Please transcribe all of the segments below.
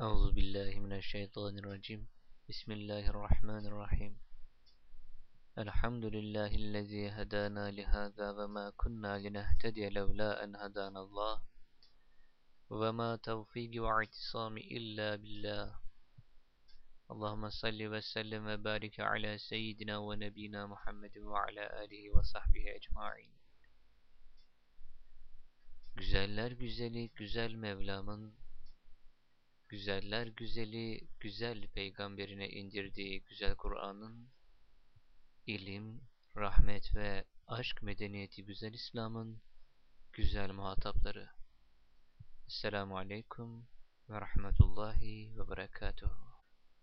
أعوذ بالله من الشيطان الرجيم. بسم الله الرحمن الرحيم. الحمد لله الذي هدانا لهذا وما كنا لنهتدي لولا أن هدانا الله وما توفيقي واعتصامي إلا بالله. اللهم صل وسلم وبارك على سيدنا ونبينا محمد وعلى آله وصحبه ecmaîn. Güzeller güzeli güzel Mevlam'ın, güzeller güzeli güzel peygamberine indirdiği güzel Kur'an'ın, ilim, rahmet ve aşk medeniyeti güzel İslam'ın güzel muhatapları. Esselamu Aleyküm ve Rahmetullahi ve Berekatuhu.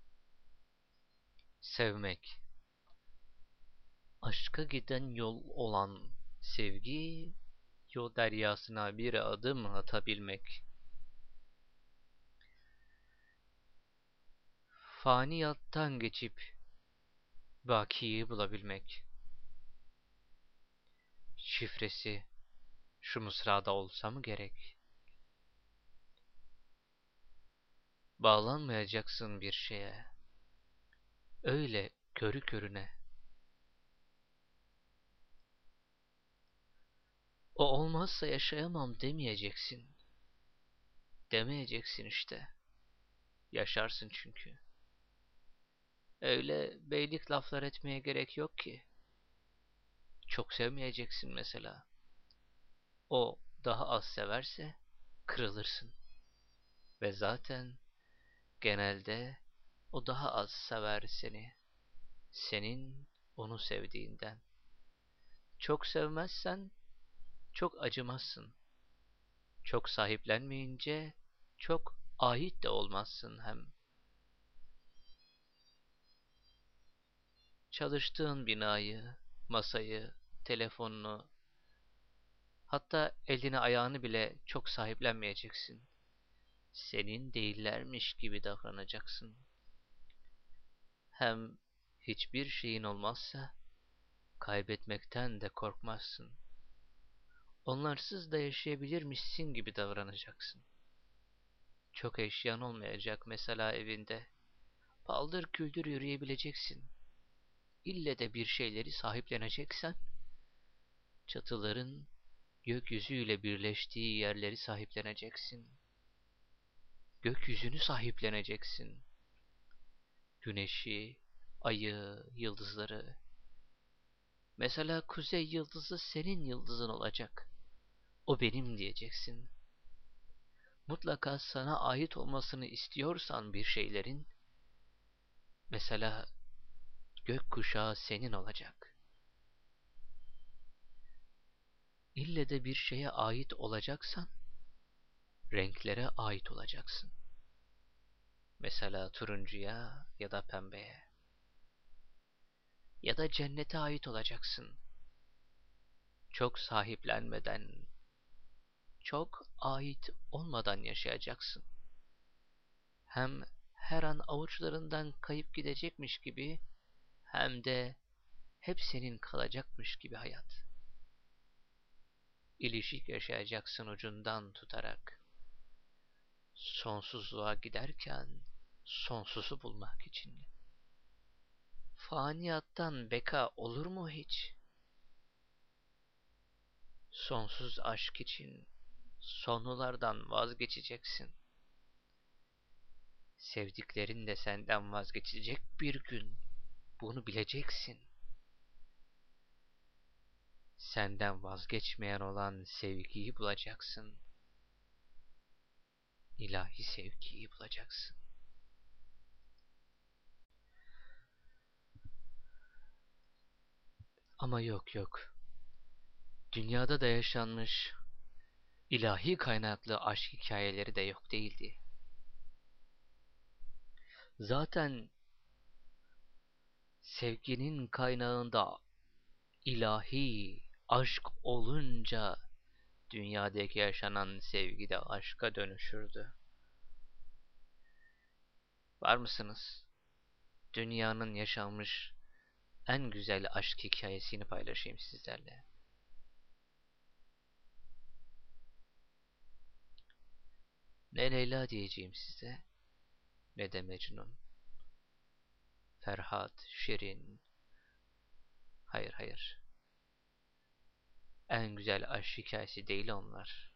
Sevmek. Aşka giden yol olan sevgi, yol deryasına bir adım atabilmek. Faniyattan geçip bakiyi bulabilmek. Şifresi şu mısrada olsa mı gerek? Bağlanmayacaksın bir şeye, öyle körü körüne. O olmazsa yaşayamam demeyeceksin. Demeyeceksin işte. Yaşarsın çünkü. Öyle beylik laflar etmeye gerek yok ki. Çok sevmeyeceksin mesela. O daha az severse kırılırsın. Ve zaten genelde o daha az sever seni. Senin onu sevdiğinden. Çok sevmezsen çok acımazsın. Çok sahiplenmeyince çok ait de olmazsın hem. Çalıştığın binayı, masayı, telefonunu, hatta elini ayağını bile çok sahiplenmeyeceksin. Senin değillermiş gibi davranacaksın. Hem hiçbir şeyin olmazsa kaybetmekten de korkmazsın. Onlarsız da yaşayabilirmişsin gibi davranacaksın. Çok eşyan olmayacak mesela evinde. Paldır küldür yürüyebileceksin. İlle de bir şeyleri sahipleneceksen, çatıların gökyüzüyle birleştiği yerleri sahipleneceksin. Gökyüzünü sahipleneceksin. Güneşi, ayı, yıldızları. Mesela kuzey yıldızı senin yıldızın olacak. O benim diyeceksin. Mutlaka sana ait olmasını istiyorsan bir şeylerin, mesela gökkuşağı senin olacak. İlle de bir şeye ait olacaksan, renklere ait olacaksın. Mesela turuncuya ya da pembeye. Ya da cennete ait olacaksın. Çok sahiplenmeden, çok ait olmadan yaşayacaksın. Hem her an avuçlarından kayıp gidecekmiş gibi, hem de hep senin kalacakmış gibi hayat. İlişik yaşayacaksın ucundan tutarak. Sonsuzluğa giderken sonsuzu bulmak için. Faniyattan beka olur mu hiç? Sonsuz aşk için sonlulardan vazgeçeceksin. Sevdiklerin de senden vazgeçecek bir gün. Bunu bileceksin. Senden vazgeçmeyen olan sevgiyi bulacaksın. İlahi sevgiyi bulacaksın. Ama yok yok. Dünyada da yaşanmış ilahi kaynaklı aşk hikayeleri de yok değildi. Zaten sevginin kaynağında ilahi aşk olunca dünyadaki yaşanan sevgi de aşka dönüşürdü. Var mısınız? Dünyanın yaşanmış en güzel aşk hikayesini paylaşayım sizlerle. Ne Leyla diyeceğim size, ne de Mecnun. Ferhat, Şirin. Hayır hayır. En güzel aşk hikayesi değil onlar.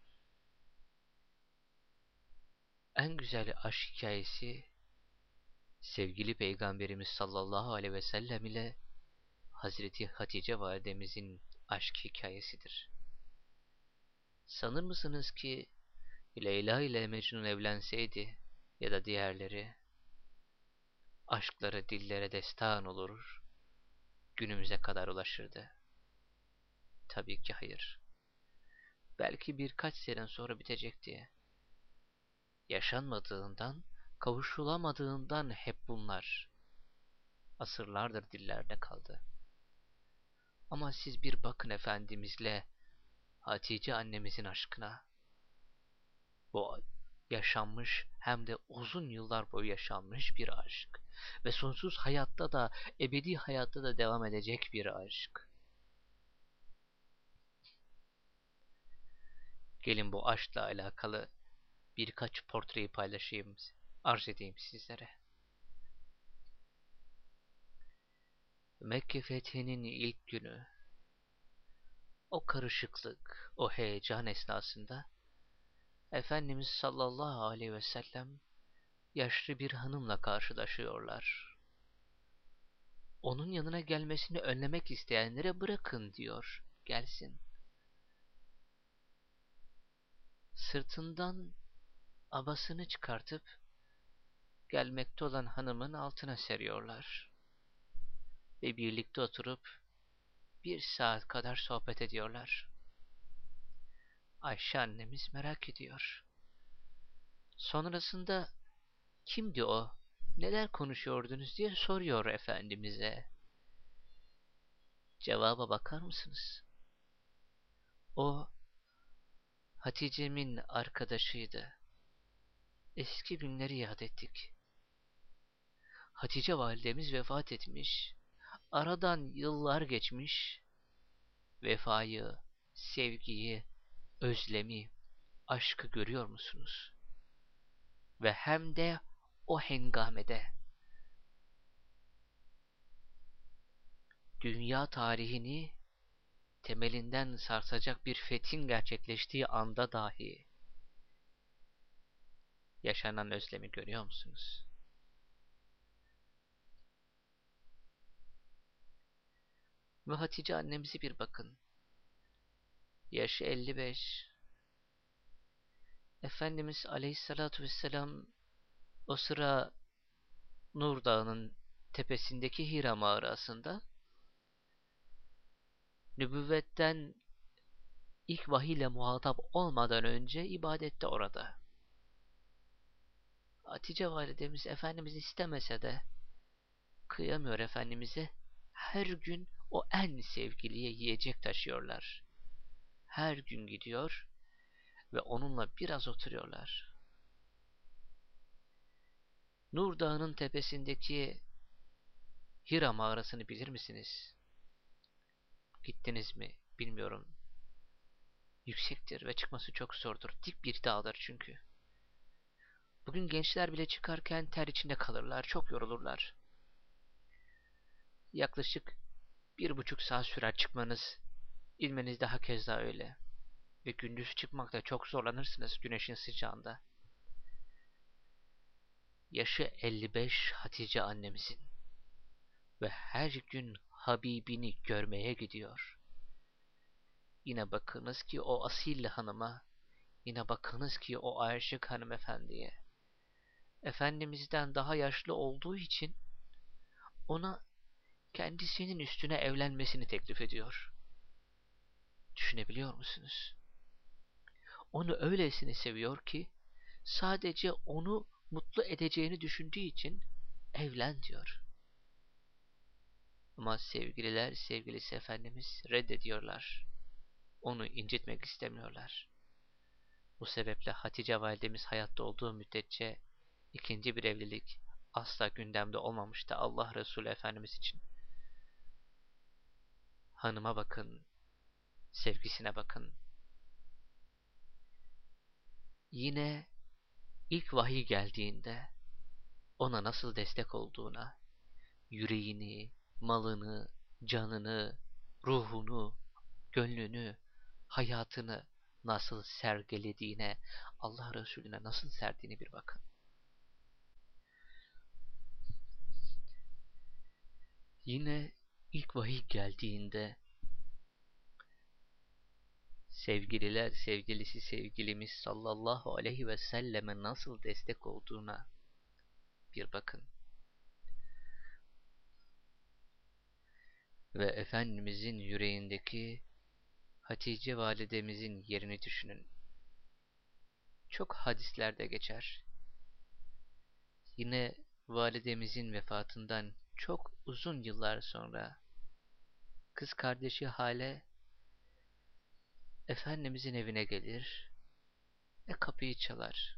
En güzel aşk hikayesi sevgili Peygamberimiz sallallahu aleyhi ve sellem ile Hazreti Hatice validemizin aşk hikayesidir. Sanır mısınız ki Leyla ile Mecnun evlenseydi ya da diğerleri, aşkları dillere destan olur, günümüze kadar ulaşırdı? Tabii ki hayır. Belki birkaç sene sonra bitecekti. Yaşanmadığından, kavuşulamadığından hep bunlar asırlardır dillerde kaldı. Ama siz bir bakın Efendimizle Hatice annemizin aşkına. Bu yaşanmış hem de uzun yıllar boyu yaşanmış bir aşk. Ve sonsuz hayatta da, ebedi hayatta da devam edecek bir aşk. Gelin bu aşkla alakalı birkaç portreyi paylaşayım, arz edeyim sizlere. Mekke fethinin ilk günü, o karışıklık, o heyecan esnasında Efendimiz sallallahu aleyhi ve sellem yaşlı bir hanımla karşılaşıyorlar. Onun yanına gelmesini önlemek isteyenlere bırakın diyor, gelsin. Sırtından abasını çıkartıp gelmekte olan hanımın altına seriyorlar. Ve birlikte oturup bir saat kadar sohbet ediyorlar. Ayşe annemiz merak ediyor. Sonrasında kimdi o? Neler konuşuyordunuz diye soruyor Efendimiz'e. Cevaba bakar mısınız? O Hatice'min arkadaşıydı. Eski günleri yad ettik. Hatice validemiz vefat etmiş. Aradan yıllar geçmiş. Vefayı, sevgiyi, özlemi, aşkı görüyor musunuz? Ve hem de o hengamede dünya tarihini temelinden sarsacak bir fethin gerçekleştiği anda dahi yaşanan özlemi görüyor musunuz? Ve Hatice annemizi bir bakın. Yaşı 55. Efendimiz Aleyhisselatü Vesselam o sıra Nur Dağı'nın tepesindeki Hira mağarasında nübüvvetten ilk vahiyle muhatap olmadan önce ibadette orada. Hatice validemiz Efendimiz istemese de kıyamıyor Efendimiz'e. Her gün o en sevgiliye yiyecek taşıyorlar. Her gün gidiyor ve onunla biraz oturuyorlar. Nur Dağı'nın tepesindeki Hira mağarasını bilir misiniz? Gittiniz mi bilmiyorum. Yüksektir ve çıkması çok zordur. Dik bir dağdır çünkü. Bugün gençler bile çıkarken ter içinde kalırlar, çok yorulurlar. Yaklaşık 1,5 saat sürer çıkmanız, inmeniz de hakeza öyle. Ve gündüz çıkmakta çok zorlanırsınız güneşin sıcağında. Yaşı 55 Hatice annemizin ve her gün Habibini görmeye gidiyor. Yine bakınız ki o asil hanıma, yine bakınız ki o aşık hanımefendiye. Efendimiz'den daha yaşlı olduğu için ona kendisinin üstüne evlenmesini teklif ediyor. Düşünebiliyor musunuz? Onu öylesine seviyor ki sadece onu mutlu edeceğini düşündüğü için evlen diyor. Ama sevgililer sevgilisi Efendimiz reddediyorlar. Onu incitmek istemiyorlar. Bu sebeple Hatice validemiz hayatta olduğu müddetçe ikinci bir evlilik asla gündemde olmamıştı Allah Resulü Efendimiz için. Hanıma bakın, sevgisine bakın. Yine ilk vahiy geldiğinde ona nasıl destek olduğuna, yüreğini, malını, canını, ruhunu, gönlünü, hayatını nasıl sergilediğine, Allah Resulüne nasıl serdiğine bir bakın. Yine ilk vahiy geldiğinde sevgililer sevgilisi sevgilimiz sallallahu aleyhi ve selleme nasıl destek olduğuna bir bakın. Ve Efendimizin yüreğindeki Hatice validemizin yerini düşünün. Çok hadislerde geçer. Yine validemizin vefatından çok uzun yıllar sonra kız kardeşi Hale Efendimizin evine gelir ve kapıyı çalar.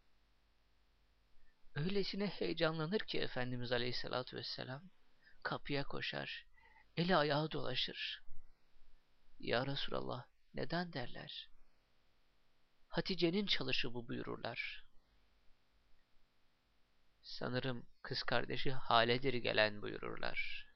Öylesine heyecanlanır ki Efendimiz Aleyhisselatü Vesselam kapıya koşar, eli ayağı dolaşır. Ya Resulallah, neden derler? Hatice'nin çalışı bu buyururlar. Sanırım kız kardeşi Hale'dir gelen buyururlar.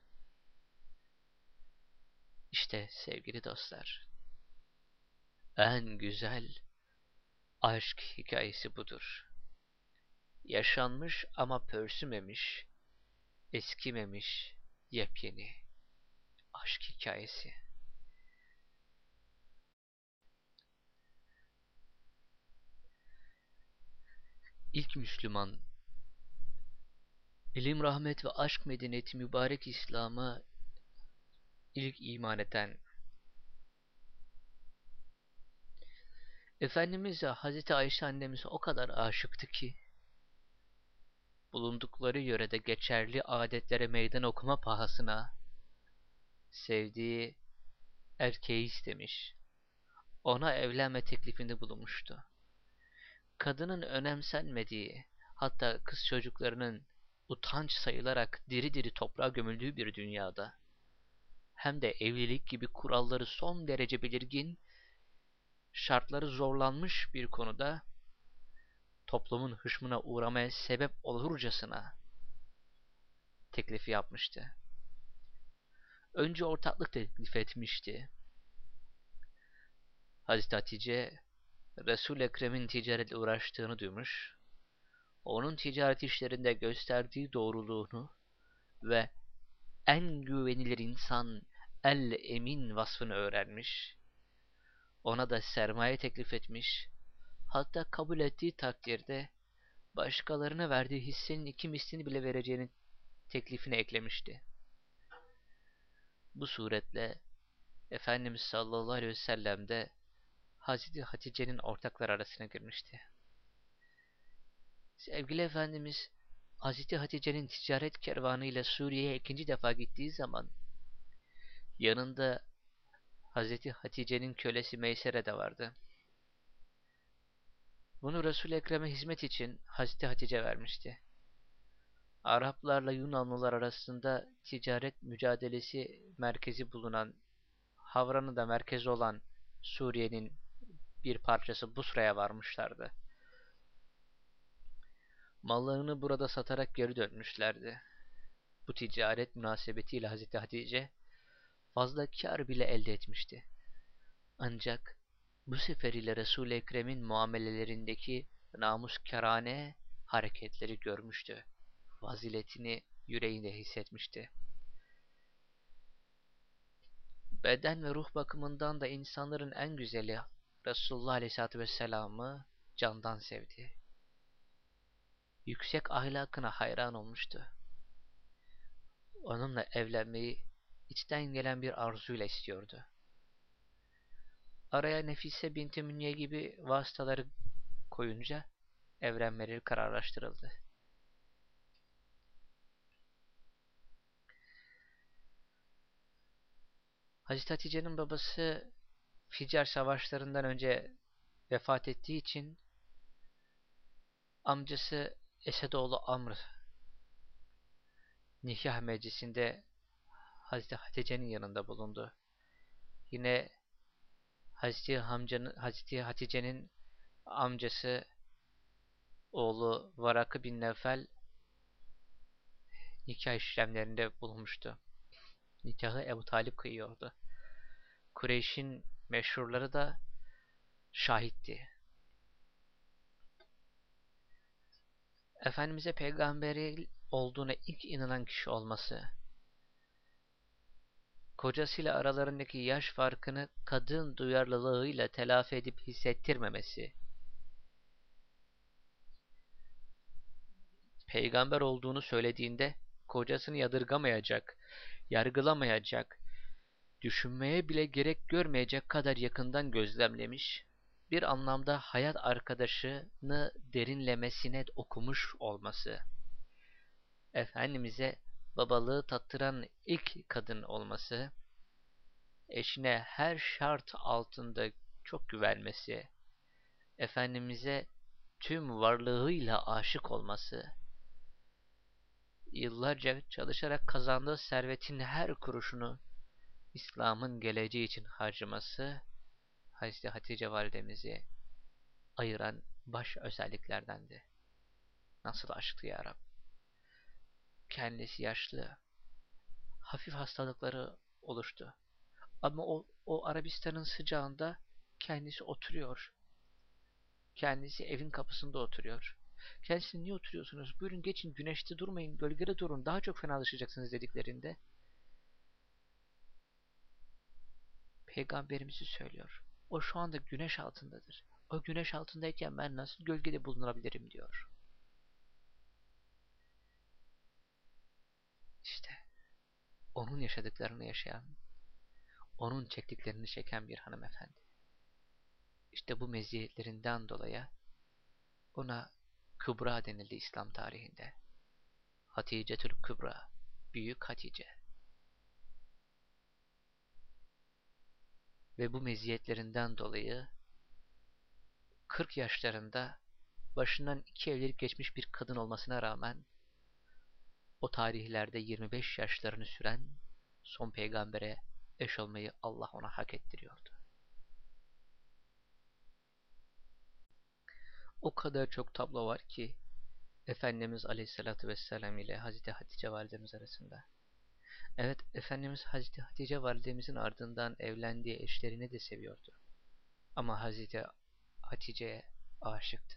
İşte sevgili dostlar, en güzel aşk hikayesi budur. Yaşanmış ama pörsümemiş, eskimemiş, yepyeni aşk hikayesi. İlk Müslüman, ilim, rahmet ve aşk medeniyeti mübarek İslam'a ilk iman eden Efendimiz Hazreti Ayşe annemize o kadar aşıktı ki bulundukları yörede geçerli adetlere meydan okuma pahasına sevdiği erkeği istemiş, ona evlenme teklifinde bulunmuştu. Kadının önemsenmediği, hatta kız çocuklarının utanç sayılarak diri diri toprağa gömüldüğü bir dünyada, hem de evlilik gibi kuralları son derece belirgin, şartları zorlanmış bir konuda toplumun hışmına uğramaya sebep olurcasına teklifi yapmıştı. Önce ortaklık teklif etmişti. Hazreti Hatice, Resul-i Ekrem'in ticaretle uğraştığını duymuş, onun ticaret işlerinde gösterdiği doğruluğunu ve en güvenilir insan el-emin vasfını öğrenmiş, ona da sermaye teklif etmiş, hatta kabul ettiği takdirde başkalarına verdiği hissenin 2 mislini bile vereceğini teklifine eklemişti. Bu suretle Efendimiz sallallahu aleyhi ve sellem de Hazreti Hatice'nin ortaklar arasına girmişti. Sevgili Efendimiz Hazreti Hatice'nin ticaret kervanıyla Suriye'ye 2. defa gittiği zaman yanında Hazreti Hatice'nin kölesi Meysere de vardı. Bunu Resul-i Ekrem'e hizmet için Hazreti Hatice vermişti. Araplarla Yunanlılar arasında ticaret mücadelesi merkezi bulunan, Havran'ı da merkezi olan Suriye'nin bir parçası Busra'ya varmışlardı. Mallarını burada satarak geri dönmüşlerdi. Bu ticaret münasebetiyle Hazreti Hatice fazla kâr bile elde etmişti. Ancak bu seferiyle Resul-i Ekrem'in muamelelerindeki namuskârane hareketleri görmüştü. Faziletini yüreğinde hissetmişti. Beden ve ruh bakımından da insanların en güzeli Resulullah Aleyhisselatü Vesselam'ı candan sevdi. Yüksek ahlakına hayran olmuştu. Onunla evlenmeyi içten gelen bir arzuyla istiyordu. Araya Nefise binti Münye gibi vasıtaları koyunca evlenmeleri kararlaştırıldı. Hazreti Hatice'nin babası Ficar savaşlarından önce vefat ettiği için amcası Esedoğlu Amr nikah meclisinde Hazreti Hatice'nin yanında bulundu. Yine Hazreti Hatice'nin amcası oğlu Varakı bin Nevfel nikah işlemlerinde bulunmuştu. Nikahı Ebu Talip kıyıyordu. Kureyş'in meşhurları da şahitti. Efendimiz'e peygamberi olduğuna ilk inanan kişi olması, kocasıyla aralarındaki yaş farkını kadın duyarlılığıyla telafi edip hissettirmemesi, peygamber olduğunu söylediğinde kocasını yadırgamayacak, yargılamayacak, düşünmeye bile gerek görmeyecek kadar yakından gözlemlemiş, bir anlamda hayat arkadaşını derinlemesine okumuş olması, Efendimiz'e babalığı tattıran ilk kadın olması, eşine her şart altında çok güvenmesi, Efendimiz'e tüm varlığıyla aşık olması, yıllarca çalışarak kazandığı servetin her kuruşunu İslam'ın geleceği için harcaması, Hazreti Hatice validemizi ayıran baş özelliklerdendi. Nasıl aşktı ya Rab. Kendisi yaşlı, hafif hastalıkları oluştu. Ama o Arabistan'ın sıcağında kendisi oturuyor. Kendisi evin kapısında oturuyor. Kendisi niye oturuyorsunuz? Buyurun geçin, güneşte durmayın, gölgede durun, daha çok fenalaşacaksınız dediklerinde Peygamberimizi söylüyor. O şu anda güneş altındadır. O güneş altındayken ben nasıl gölgede bulunabilirim diyor. İşte onun yaşadıklarını yaşayan, onun çektiklerini çeken bir hanımefendi. İşte bu meziyetlerinden dolayı ona Kübra denildi İslam tarihinde. Haticetül Kübra, Büyük Hatice. Ve bu meziyetlerinden dolayı 40 yaşlarında başından 2 evlilik geçmiş bir kadın olmasına rağmen o tarihlerde 25 yaşlarını süren son peygambere eş olmayı Allah ona hak ettiriyordu. O kadar çok tablo var ki Efendimiz Aleyhisselatü Vesselam ile Hazreti Hatice validemiz arasında. Evet, Efendimiz Hazreti Hatice validemizin ardından evlendiği eşlerini de seviyordu. Ama Hazreti Hatice'ye aşıktı.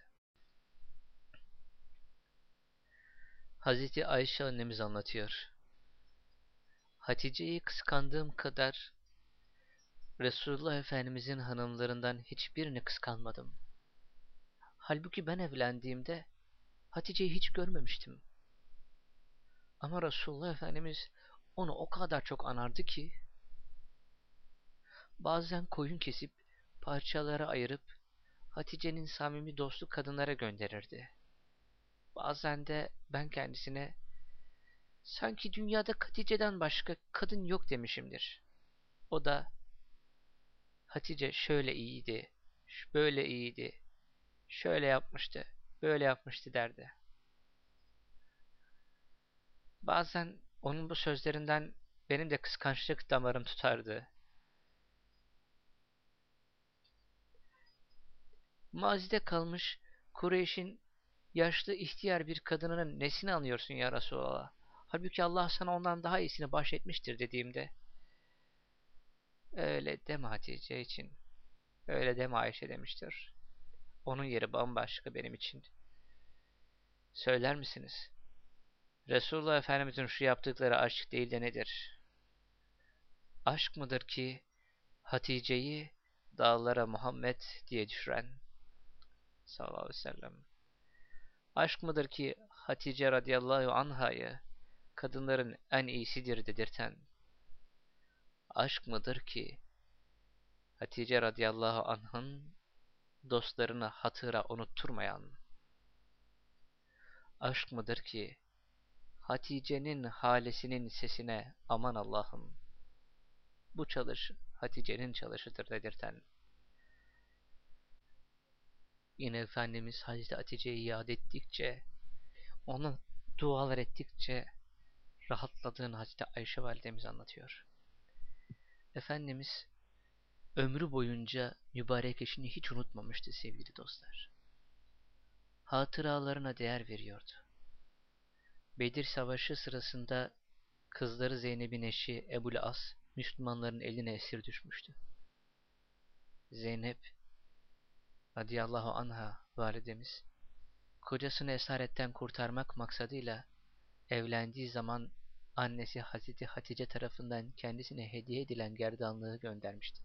Hazreti Ayşe annemiz anlatıyor. Hatice'yi kıskandığım kadar Resulullah Efendimizin hanımlarından hiçbirini kıskanmadım. Halbuki ben evlendiğimde Hatice'yi hiç görmemiştim. Ama Resulullah Efendimiz onu o kadar çok anardı ki bazen koyun kesip parçalara ayırıp Hatice'nin samimi dostu kadınlara gönderirdi. Bazen de ben kendisine sanki dünyada Hatice'den başka kadın yok demişimdir. O da Hatice şöyle iyiydi, böyle iyiydi, şöyle yapmıştı, böyle yapmıştı derdi. Bazen onun bu sözlerinden benim de kıskançlık damarım tutardı. Mazide kalmış Kureyş'in yaşlı ihtiyar bir kadınının nesini anlıyorsun ya Resulallah? Halbuki Allah sana ondan daha iyisini bahşetmiştir dediğimde öyle deme Hatice için, öyle deme Ayşe demiştir. Onun yeri bambaşka benim için. Söyler misiniz? Resulullah Efendimizin şu yaptıkları aşk değil de nedir? Aşk mıdır ki Hatice'yi dağlara Muhammed diye düşüren sallallahu aleyhi ve sellem? Aşk mıdır ki Hatice radıyallahu anhayı kadınların en iyisidir dedirten? Aşk mıdır ki Hatice radıyallahu anh'ın dostlarını hatıra unutturmayan? Aşk mıdır ki Hatice'nin halesinin sesine aman Allah'ım bu çalış Hatice'nin çalışıdır dedirten? Yine Efendimiz Hazreti Hatice'yi yad ettikçe, ona dualar ettikçe rahatladığını Hazreti Ayşe validemiz anlatıyor. Efendimiz ömrü boyunca mübarek eşini hiç unutmamıştı sevgili dostlar. Hatıralarına değer veriyordu. Bedir Savaşı sırasında kızları Zeynep'in eşi Ebul As Müslümanların eline esir düşmüştü. Zeynep radıyallahu anha validemiz kocasını esaretten kurtarmak maksadıyla evlendiği zaman annesi Hazreti Hatice tarafından kendisine hediye edilen gerdanlığı göndermişti.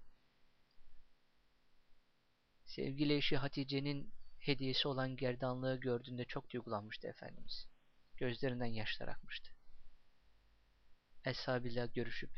Sevgili eşi Hatice'nin hediyesi olan gerdanlığı gördüğünde çok duygulanmıştı Efendimiz. Gözlerinden yaşlar akmıştı. Eshabıyla görüşüp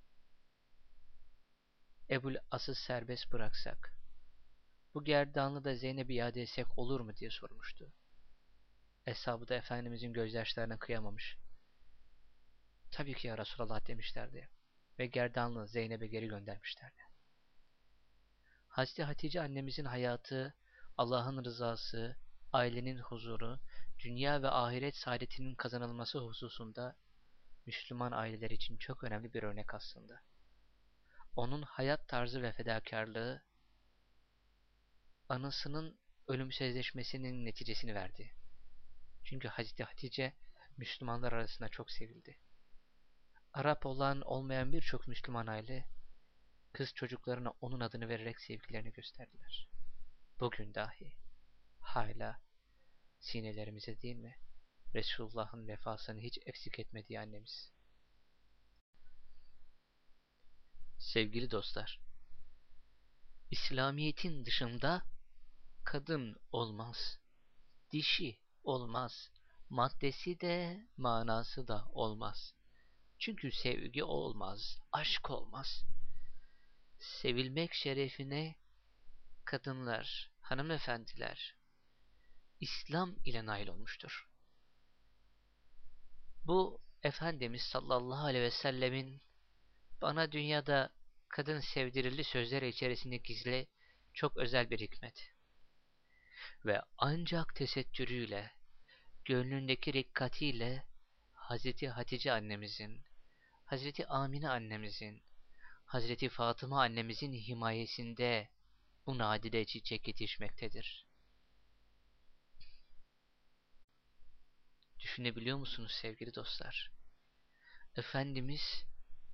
Ebul As'ı serbest bıraksak, bu gerdanlığı da Zeynep'e iade etsek olur mu diye sormuştu. Eshabı da Efendimizin gözyaşlarına kıyamamış. Tabii ki ya Resulallah demişlerdi ve gerdanlığı Zeynep'e geri göndermişlerdi. Hazreti Hatice annemizin hayatı, Allah'ın rızası, ailenin huzuru, dünya ve ahiret saadetinin kazanılması hususunda Müslüman aileler için çok önemli bir örnek aslında. Onun hayat tarzı ve fedakarlığı, anasının ölüm sözleşmesinin neticesini verdi. Çünkü Hazreti Hatice Müslümanlar arasında çok sevildi. Arap olan olmayan birçok Müslüman aile kız çocuklarına onun adını vererek sevgilerini gösterdiler. Bugün dahi hala sinelerimize değil mi? Resulullah'ın vefasını hiç eksik etmediği annemiz. Sevgili dostlar, İslamiyet'in dışında kadın olmaz, dişi olmaz, maddesi de manası da olmaz. Çünkü sevgi olmaz, aşk olmaz. Sevilmek şerefine kadınlar, hanımefendiler, İslam ile nail olmuştur. Bu Efendimiz sallallahu aleyhi ve sellemin bana dünyada kadın sevdirildi sözleri içerisinde gizli çok özel bir hikmet. Ve ancak tesettürüyle, gönlündeki rikkatiyle Hazreti Hatice annemizin, Hazreti Amine annemizin, Hazreti Fatıma annemizin himayesinde bu nadide çiçek yetişmektedir. Düşünebiliyor musunuz sevgili dostlar? Efendimiz,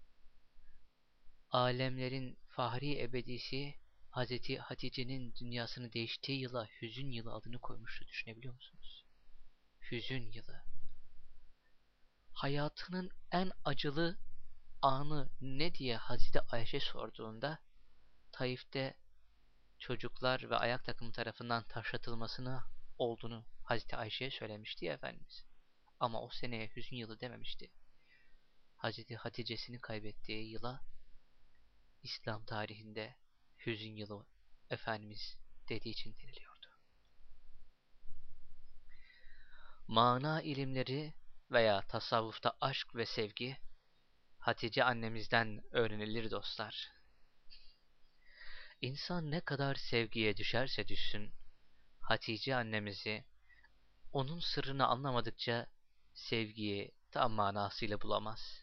alemlerin fahri ebedisi Hazreti Hatice'nin dünyasını değiştiği yıla hüzün yılı adını koymuştu. Düşünebiliyor musunuz? Hüzün yılı. Hayatının en acılı anı ne diye Hazreti Ayşe sorduğunda Taif'te çocuklar ve ayak takımı tarafından taşlatılmasına olduğunu Hazreti Ayşe'ye söylemişti ya Efendimiz. Ama o seneye hüzün yılı dememişti. Hazreti Hatice'sini kaybettiği yıla İslam tarihinde hüzün yılı Efendimiz dediği için deniliyordu. Mana ilimleri veya tasavvufta aşk ve sevgi Hatice annemizden öğrenilir dostlar. İnsan ne kadar sevgiye düşerse düşsün, Hatice annemizi, onun sırrını anlamadıkça sevgiyi tam manasıyla bulamaz.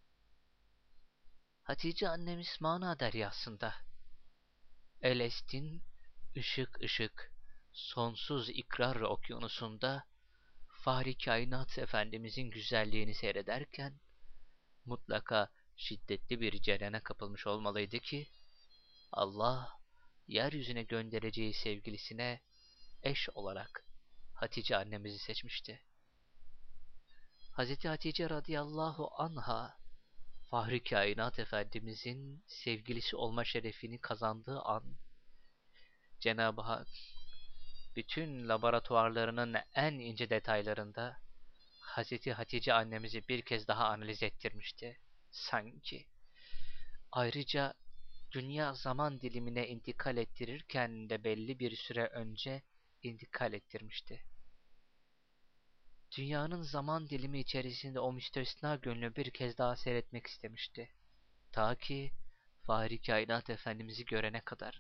Hatice annemiz mana deryasında. Elestin, ışık ışık, sonsuz ikrar okyanusunda, Fahri Kainat Efendimizin güzelliğini seyrederken, mutlaka şiddetli bir cerene kapılmış olmalıydı ki, Allah, yeryüzüne göndereceği sevgilisine eş olarak Hatice annemizi seçmişti. Hazreti Hatice radıyallahu anha, Fahri Kainat Efendimizin sevgilisi olma şerefini kazandığı an, Cenab-ı Hak bütün laboratuvarlarının en ince detaylarında Hazreti Hatice annemizi bir kez daha analiz ettirmişti. Sanki. Ayrıca dünya zaman dilimine intikal ettirirken de belli bir süre önce intikal ettirmişti. Dünyanın zaman dilimi içerisinde o müstesna gönlü bir kez daha seyretmek istemişti. Ta ki Fahri Kainat Efendimiz'i görene kadar.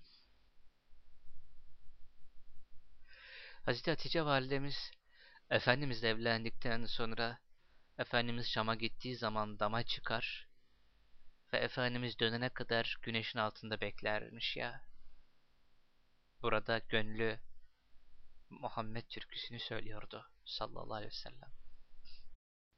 Hazreti Hatice validemiz Efendimizle evlendikten sonra Efendimiz Şam'a gittiği zaman dama çıkar ve Efendimiz dönene kadar güneşin altında beklermiş ya. Burada gönlü Muhammed türküsünü söylüyordu sallallahu aleyhi ve sellem.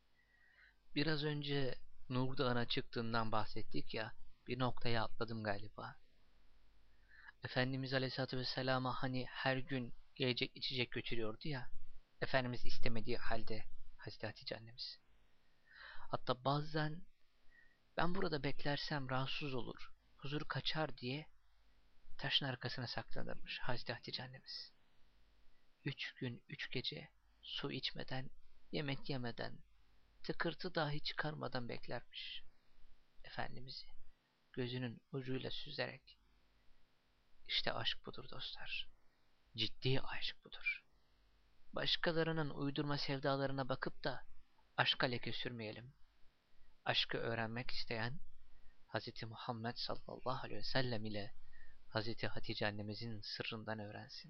Biraz önce Nur Dağı'na çıktığından bahsettik ya, bir noktaya atladım galiba. Efendimiz Aleyhisselatü Vesselam'a hani her gün yiyecek içecek götürüyordu ya, Efendimiz istemediği halde Hazreti Hatice annemiz. Hatta bazen ben burada beklersem rahatsız olur, huzuru kaçar diye taşın arkasına saklanırmış Hazreti Hatice annemiz. 3 gün 3 gece su içmeden, yemek yemeden, tıkırtı dahi çıkarmadan beklermiş Efendimiz'i. Gözünün ucuyla süzerek. İşte aşk budur dostlar. Ciddi aşk budur. Başkalarının uydurma sevdalarına bakıp da aşka leke sürmeyelim. Aşkı öğrenmek isteyen Hz. Muhammed sallallahu aleyhi ve sellem ile Hz. Hatice annemizin sırrından öğrensin.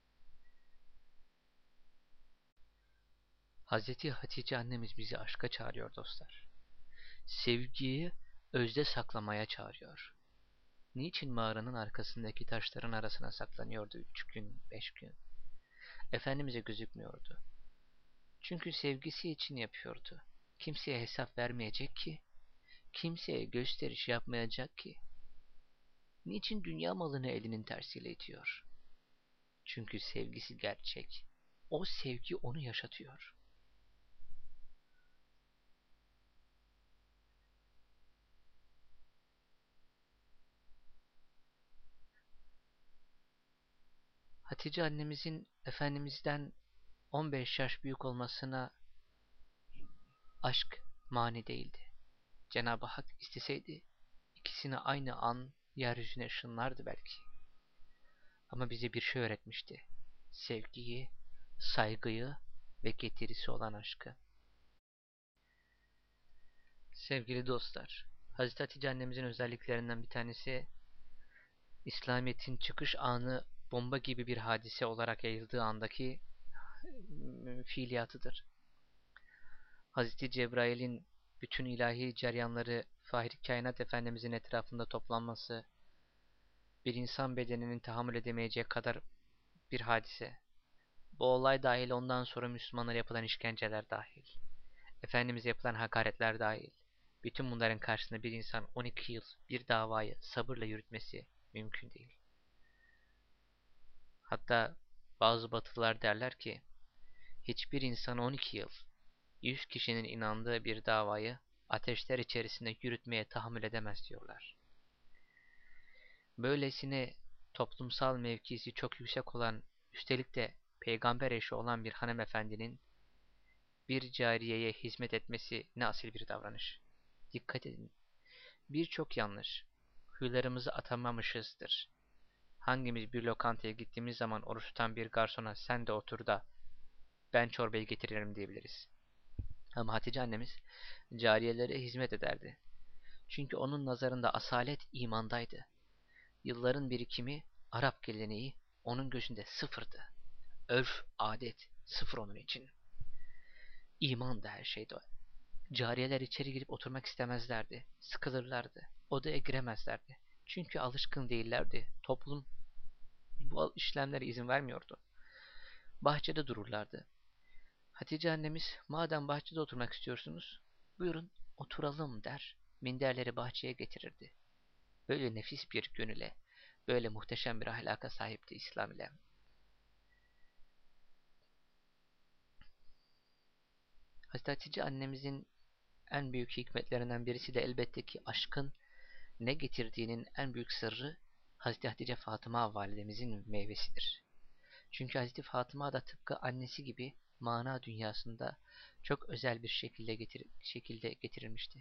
Hz. Hatice annemiz bizi aşka çağırıyor dostlar. Sevgiyi özde saklamaya çağırıyor. Niçin mağaranın arkasındaki taşların arasına saklanıyordu 3 gün, 5 gün? Efendimiz'e gözükmüyordu. Çünkü sevgisi için yapıyordu. Kimseye hesap vermeyecek ki, kimseye gösteriş yapmayacak ki. Niçin dünya malını elinin tersiyle itiyor? Çünkü sevgisi gerçek. O sevgi onu yaşatıyor. Hatice annemizin Efendimiz'den 15 yaş büyük olmasına aşk mani değildi. Cenab-ı Hak isteseydi ikisini aynı an yeryüzüne ışınlardı belki. Ama bize bir şey öğretmişti. Sevgiyi, saygıyı ve getirisi olan aşkı. Sevgili dostlar, Hazreti Hatice annemizin özelliklerinden bir tanesi İslamiyet'in çıkış anı bomba gibi bir hadise olarak yayıldığı andaki fiiliyatıdır. Hazreti Cebrail'in bütün ilahi ceryanları Fahri Kainat Efendimizin etrafında toplanması, bir insan bedeninin tahammül edemeyeceği kadar bir hadise. Bu olay dahil ondan sonra Müslümanlara yapılan işkenceler dahil, Efendimiz'e yapılan hakaretler dahil, bütün bunların karşısında bir insan 12 yıl bir davayı sabırla yürütmesi mümkün değil. Hatta bazı batılılar derler ki, hiçbir insan 12 yıl 100 kişinin inandığı bir davayı ateşler içerisinde yürütmeye tahammül edemez diyorlar. Böylesine toplumsal mevkisi çok yüksek olan, üstelik de peygamber eşi olan bir hanımefendinin bir cariyeye hizmet etmesi ne asil bir davranış. Dikkat edin. Birçok yanlış. Huylarımızı atamamışızdır. Hangimiz bir lokantaya gittiğimiz zaman oruç tutan bir garsona sen de otur da ben çorbayı getiririm diyebiliriz. Ama Hatice annemiz cariyelere hizmet ederdi. Çünkü onun nazarında asalet imandaydı. Yılların birikimi, Arap geleneği onun gözünde sıfırdı. Örf, adet sıfır onun için. İman da her şeydi o. Cariyeler içeri girip oturmak istemezlerdi. Sıkılırlardı. Odaya giremezlerdi. Çünkü alışkın değillerdi. Toplum bu işlemlere izin vermiyordu. Bahçede dururlardı. Hatice annemiz, madem bahçede oturmak istiyorsunuz, buyurun oturalım der. Minderleri bahçeye getirirdi. Böyle nefis bir gönüle, böyle muhteşem bir ahlaka sahipti İslam ile. Hazreti Hatice annemizin en büyük hikmetlerinden birisi de elbette ki aşkın ne getirdiğinin en büyük sırrı Hazreti Hatice Fatıma validemizin meyvesidir. Çünkü Hazreti Fatıma da tıpkı annesi gibi mana dünyasında çok özel bir şekilde getirilmişti.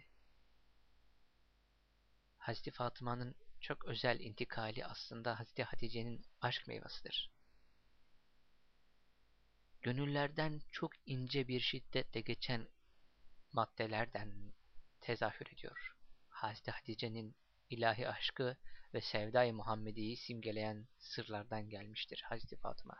Hazreti Fatıma'nın çok özel intikali aslında Hazreti Hatice'nin aşk meyvasıdır. Gönüllerden çok ince bir şiddetle geçen maddelerden tezahür ediyor. Hazreti Hatice'nin ilahi aşkı ve sevda-i Muhammedi'yi simgeleyen sırlardan gelmiştir Hazreti Fatıma.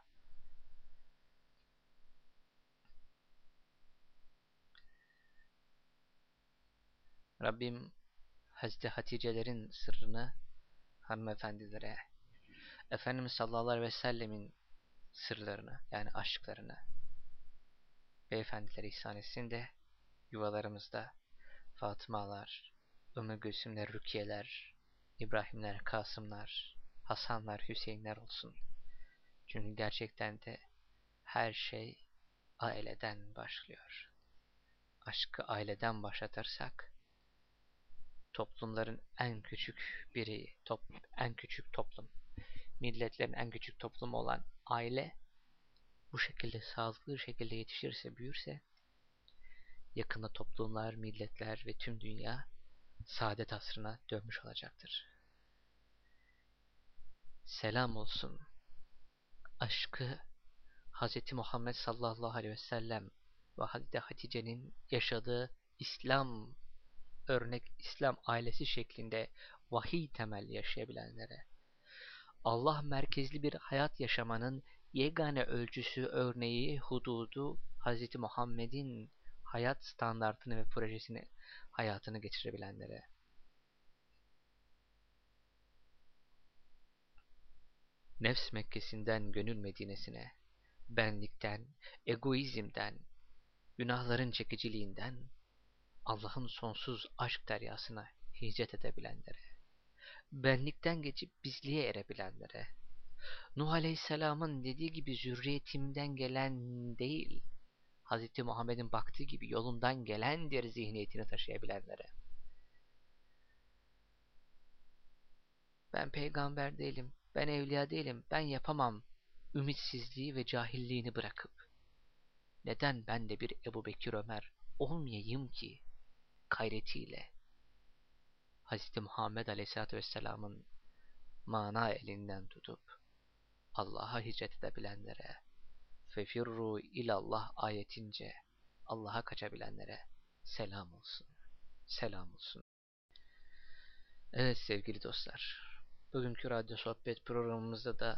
Rabbim Hazreti Hatice'lerin sırrını hanımefendilere, Efendimiz sallallahu aleyhi ve sellemin sırlarını yani aşklarını beyefendilere ihsan etsin de yuvalarımızda Fatımalar, Ümmü Gülsümler, Rukiyeler, İbrahimler, Kasımlar, Hasanlar, Hüseyinler olsun. Çünkü gerçekten de her şey aileden başlıyor. Aşkı aileden başlatırsak, toplumların en küçük biri, en küçük toplum, milletlerin en küçük toplumu olan aile bu şekilde sağlıklı şekilde yetişirse, büyürse, yakında toplumlar, milletler ve tüm dünya saadet asrına dönmüş olacaktır. Selam olsun. Aşkı Hz. Muhammed sallallahu aleyhi ve sellem ve Hazreti Hatice'nin yaşadığı İslam İslam ailesi şeklinde vahiy temelli yaşayabilenlere, Allah merkezli bir hayat yaşamanın yegane ölçüsü, örneği, hududu Hz. Muhammed'in hayat standartını ve projesini hayatını geçirebilenlere, nefs Mekkesi'nden gönül Medine'sine, benlikten, egoizmden, günahların çekiciliğinden, Allah'ın sonsuz aşk deryasına hicret edebilenlere, benlikten geçip bizliğe erebilenlere, Nuh Aleyhisselam'ın dediği gibi zürriyetimden gelen değil, Hz. Muhammed'in baktığı gibi yolundan gelendir zihniyetini taşıyabilenlere, ben peygamber değilim, ben evliya değilim, ben yapamam, ümitsizliği ve cahilliğini bırakıp, neden ben de bir Ebu Bekir Ömer olmayayım ki gayretiyle Hz. Muhammed Aleyhisselatü Vesselam'ın mana elinden tutup Allah'a hicret edebilenlere, fefirru ilallah ayetince Allah'a kaçabilenlere selam olsun, selam olsun. Evet sevgili dostlar, bugünkü radyo sohbet programımızda da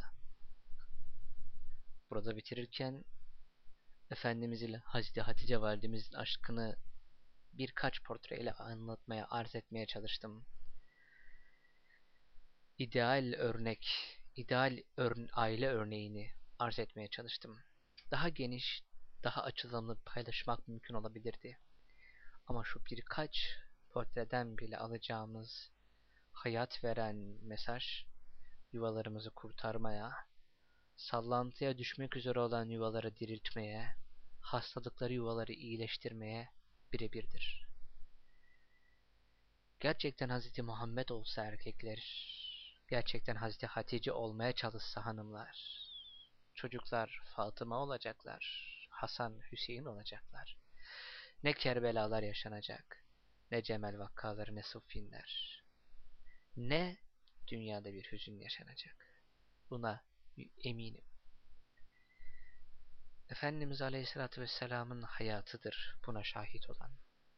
burada bitirirken Efendimiz ile Hazreti Hatice validemizin aşkını birkaç portreyle anlatmaya, arz etmeye çalıştım. İdeal örnek, aile örneğini arz etmeye çalıştım. Daha geniş, daha açılımlı paylaşmak mümkün olabilirdi. Ama şu birkaç portreden bile alacağımız hayat veren mesaj, yuvalarımızı kurtarmaya, sallantıya düşmek üzere olan yuvaları diriltmeye, hastalıkları yuvaları iyileştirmeye birebirdir. Gerçekten Hz. Muhammed olsa erkekler, gerçekten Hz. Hatice olmaya çalışsa hanımlar, çocuklar Fatıma olacaklar, Hasan, Hüseyin olacaklar. Ne Kerbelalar yaşanacak, ne Cemel vakkaları, ne Sıffinler, ne dünyada bir hüzün yaşanacak. Buna eminim. Efendimiz Aleyhisselatü Vesselam'ın hayatıdır buna şahit olan.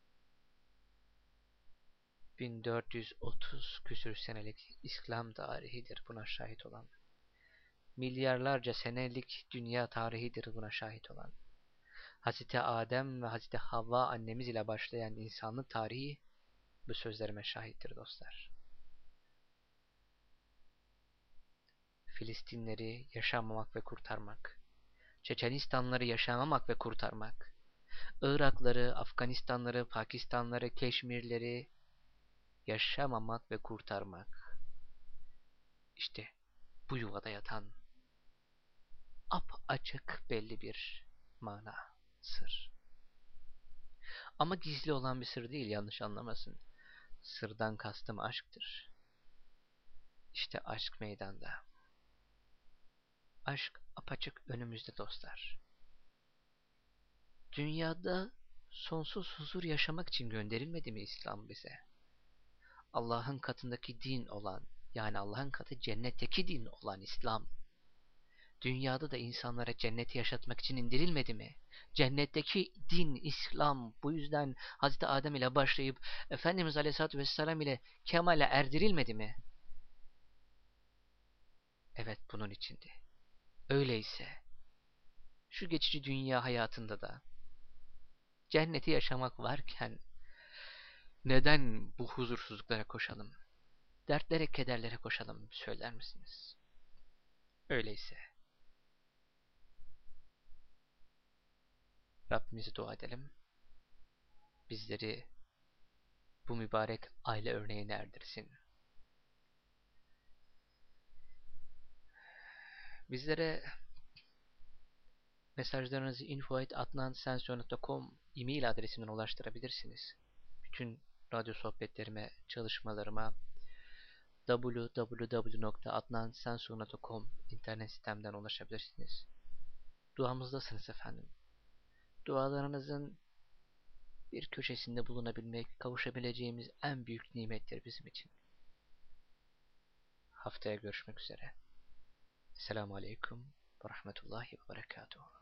1430 küsür senelik İslam tarihidir buna şahit olan. Milyarlarca senelik dünya tarihidir buna şahit olan. Hazreti Adem ve Hazreti Havva annemiz ile başlayan insanlık tarihi bu sözlerime şahittir dostlar. Filistinleri yaşamamak ve kurtarmak, Çeçenistanları yaşamamak ve kurtarmak, Irakları, Afganistanları, Pakistanları, Keşmirleri yaşamamak ve kurtarmak. İşte bu yuvada yatan apaçık belli bir mana, sır. Ama gizli olan bir sır değil, yanlış anlamasın. Sırdan kastım aşktır. İşte aşk meydanda. Aşk apaçık önümüzde dostlar. Dünyada sonsuz huzur yaşamak için gönderilmedi mi İslam bize? Allah'ın katındaki din olan, yani Allah'ın katı cennetteki din olan İslam, dünyada da insanlara cenneti yaşatmak için indirilmedi mi? Cennetteki din, İslam, bu yüzden Hazreti Adem ile başlayıp Efendimiz Aleyhisselatü Vesselam ile kemale erdirilmedi mi? Evet, bunun içindi. Öyleyse, şu geçici dünya hayatında da cenneti yaşamak varken neden bu huzursuzluklara koşalım? Dertlere, kederlere koşalım, söyler misiniz? Öyleyse, Rabbimize dua edelim. Bizleri bu mübarek aile örneğine erdirsin. Bizlere mesajlarınızı info@adnansensör.com e-mail adresinden ulaştırabilirsiniz. Bütün radyo sohbetlerime, çalışmalarıma www.adnansensör.com internet sitemden ulaşabilirsiniz. Duamızdasınız efendim. Dualarınızın bir köşesinde bulunabilmek, kavuşabileceğimiz en büyük nimettir bizim için. Haftaya görüşmek üzere. Selamun Aleyküm ve Rahmetullahi ve Berekatuhu.